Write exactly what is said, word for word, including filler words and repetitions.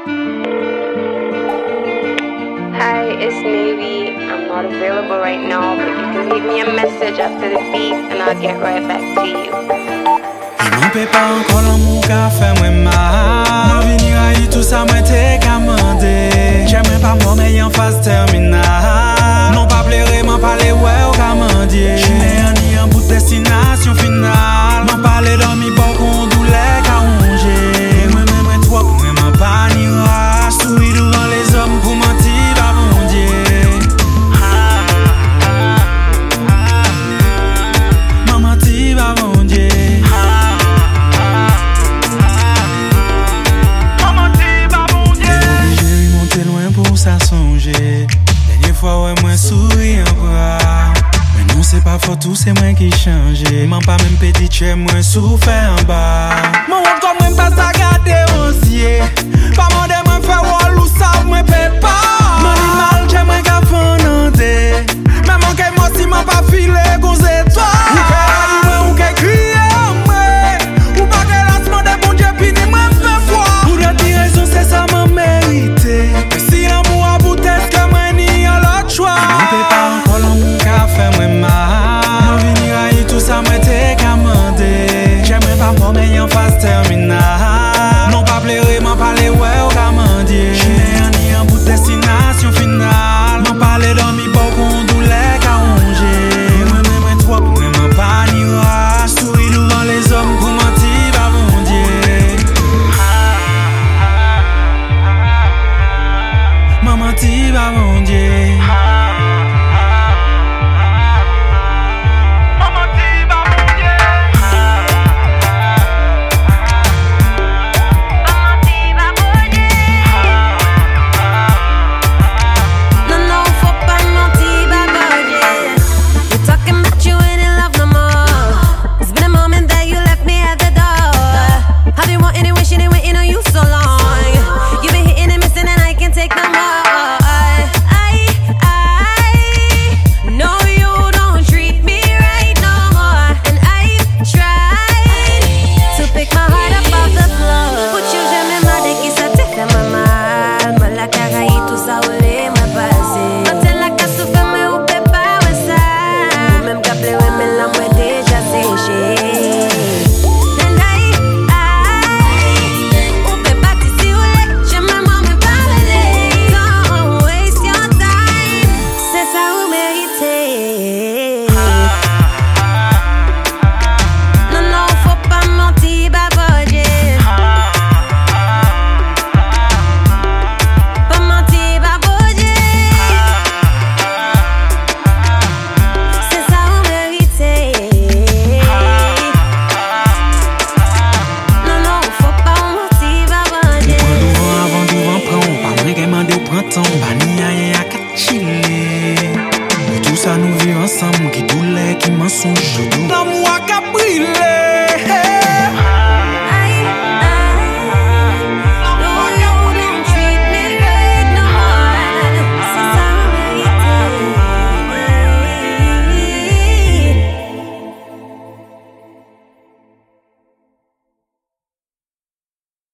Hi, it's Navy. I'm not available right now, but you can leave me a message after the beat and I'll get right back to you. Non peut pas encore l'amour qu'a fait moi mal. Moi venir à y tout ça moi t'es commandé. J'aimerais pas moi mais en phase terminale. Non pas pleurer, m'en parler ouais au commandier. J'suis né en bout de destination finale. M'en parler dans mi bon qu'on douleur qu'à ronger. Moi moi moi toi pour moi m'en pas ni roi. Souris devant les hommes pour mentir à mon Dieu. M'en mentir à mon Dieu. Ça songer. Dernière fois ouais moi souris encore. Mais non c'est pas fort tout c'est moi qui change. M'en pas même petit chez moi souffert en bas. Mon rôle comme même pas ça garder osier. Pas mon de moi faire wall ou ça moi paie pas. Mon mal j'ai moi qu'à fondé. Mais mon que moi si m'a pas filé gonze toi. Ou que moi ou que crier moi. Ou pas que lancement de bon Dieu pini moi fait foi. Pour la raison c'est ça m'a mérité. Si l'amour à bout est-ce que moi ni à l'autre choix. Non peut pas encore l'amour qu'a fait moi mal. Moi venir à y tout ça moi t'es commandé. J'aimerais pas moi mais en phase terminale. Non pas pleurer, m'en parler ouais au commandier. J'suis né en bout de destination finale. M'en parler dans mi bon qu'on douleur qu'à ronger. Moi moi moi toi pour moi m'en pas ni roi. Souris devant les hommes pour mentir à mon Dieu. Maman t'y va mon Dieu. Maman t'y va mon Dieu. Maman t'y va mon Dieu. Non non faut pas mentir va mon Dieu. You're talking about you ain't in love no more. It's been a moment that you left me at the door. I've been wanting and wishing and waiting on you so long. You've been hitting and missing and I can't take no more. Tout ça nous vit ensemble, qui douleur, qui mensonge. L'amour a qu'à brûler.